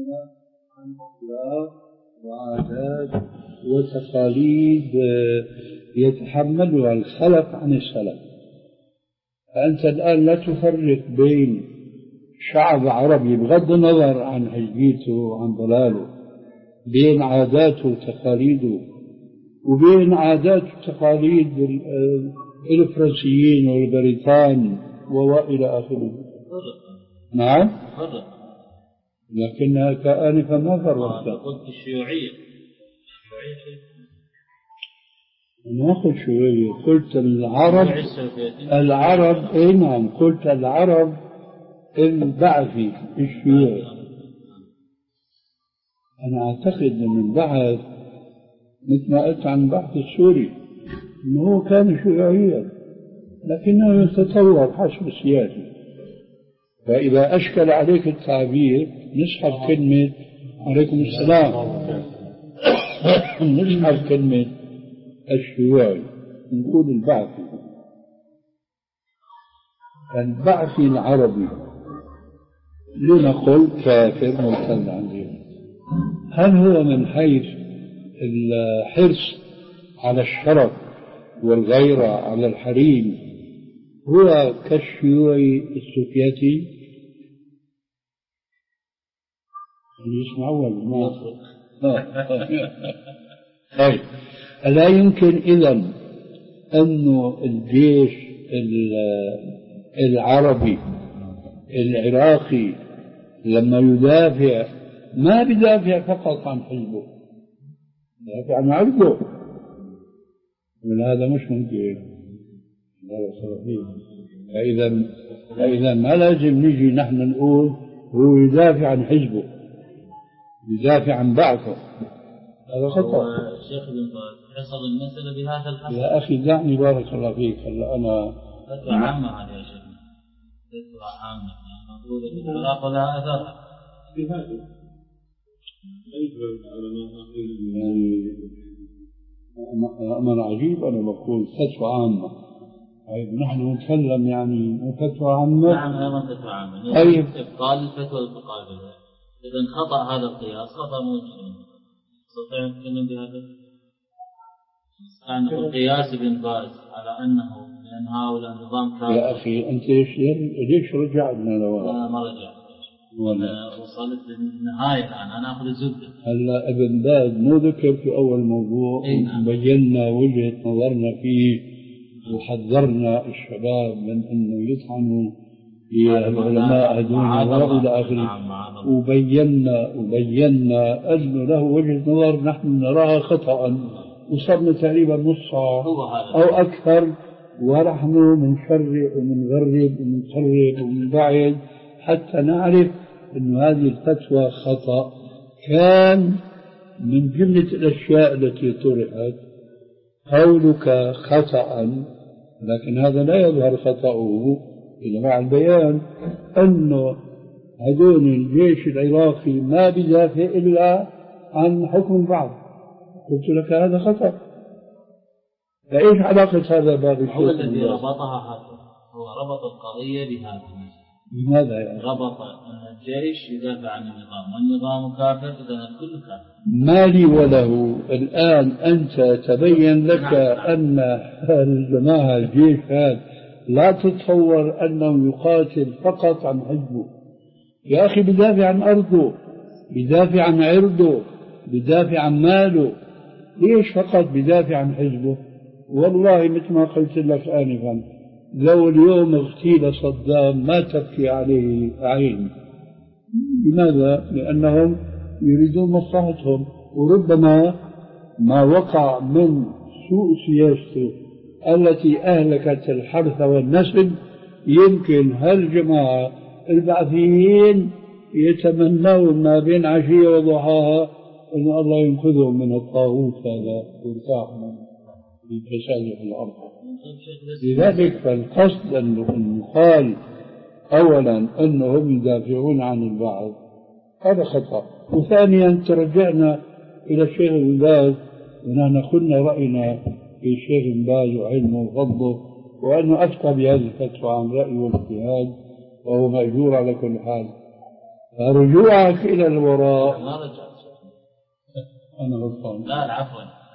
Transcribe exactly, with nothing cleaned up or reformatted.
عن أخلاق وعادات وتقاليد يتحملها الخلف عن السلف. فأنت الآن لا تفرق بين شعب عربي بغض النظر عن حزبيته وعن ضلاله، بين عاداته وتقاليده وبين عادات وتقاليد الفرنسيين والبريطان وإلى آخره. نعم، لكنها كآنفا ما فرقت. قلت الشيوعية. ناخذ شوية. قلت العرب العرب اي نعم، قلت العرب البعثي الشيوعي. أنا أعتقد أن البعث مثل ما قلت عن البعث السوري أنه هو كان شيوعيا لكنه يتطور حسب السياسة. فإذا أشكل عليك التعبير نسحب كلمة عليكم السلام نسحب كلمة الشيوعي نقول البعثي. البعثي العربي لنقل كافر مرتد عن دينه. هل هو من حيث الحرص على الشرف والغيرة على الحريم هو كالشيوعي السوفيتي؟ يسمعوا ولا طيب، ألا يمكن إذن أنه الجيش العربي العراقي لما يدافع ما بدافع فقط عن حزبه، يدافع عن عرضه؟ هذا مش ممكن. فإذا فإذا ما لازم نجي نحن نقول هو يدافع عن حزبه، يدافع عن بعثه. هذا خطأ. الشيخ ابن باز حصل المسألة بهذا الحصر. يا أخي دعني بارك الله فيك. هلا أنا فتوى عامة هذه يا شيخ، فتوى عامة مقولة بالطلاق ولا أثر بهذا أمر عجيب. أنا بقول فتوى عامة. طيب نحن نتكلم يعني فتوى عامة. نعم أيضا فتوى عامة. طيب إبطال الفتوى المقابلة. إذا خطأ هذا القياس خطأ موجود. نستطيع أن نتكلم بهذا؟ كان نقول قياس ابن باز على أنه لأن هؤلاء النظام كان. يا أخي أنت ليش رجعنا لورا؟ لا ما رجعت. وصلت للنهاية الآن أنا أخذ الزبدة. هلا ابن باز مو ذكر في أول موضوع بينا وجهة نظرنا فيه وحذرنا الشباب من أنه يطعنوا العلماء هذول وإلى آخره، وبينا وبينا أنه له وجهة نظر نحن نراها خطأ، وصلنا تقريبا نص ساعة أو أكثر ونحن منشرع ومنغرب ومنخرب ومنبعد حتى نعرف أن هذه الفتوى خطأ. كان من جملة الأشياء التي طرحت قولك خطأ، لكن هذا لا يظهر خطأه إلا مع البيان أنه هذول الجيش العراقي ما بدافع إلا عن حكم البعض. قلت لك هذا خطأ. فإيش علاقة هذا باب الشيخ؟ هو الذي ربطها هذا، هو ربط القضية بهذا. لماذا يعني؟ ربط أن الجيش يدافع عن النظام والنظام كافر، إذا الكل كافر. ما لي وله. الآن أنت تبين لك أن الجماعة الجيش هذا لا تتصور أنه يقاتل فقط عن حزبه. يا أخي بدافع عن أرضه، بدافع عن عرضه، بدافع عن ماله. ليش فقط بدافع عن حزبه؟ والله مثل ما قلت لك آنفا، لو اليوم اغتيل صدام ما تبكي عليه عين. لماذا؟ لأنهم يريدون مصلحتهم، وربما ما وقع من سوء سياسته التي أهلكت الحرث والنسل يمكن هالجماعة البعثيين يتمنون ما بين عشية وضحاها أن الله ينقذهم من الطاغوت هذا ويرتاح من فساد في الأرض. لذلك فالقصد أن يقال أولا أنهم يدافعون عن البعض، هذا خطأ. وثانيا ترجعنا إلى الشيخ ابن باز، ونحن قلنا رأينا في الشيخ ابن باز وعلمه وفضله، وأنه أفتى بهذه الفتوى عن رأي واجتهاد وهو مأجور على كل حال. رجوعك إلى الوراء. ما رجعت. أنا غلطان. لا عفوا.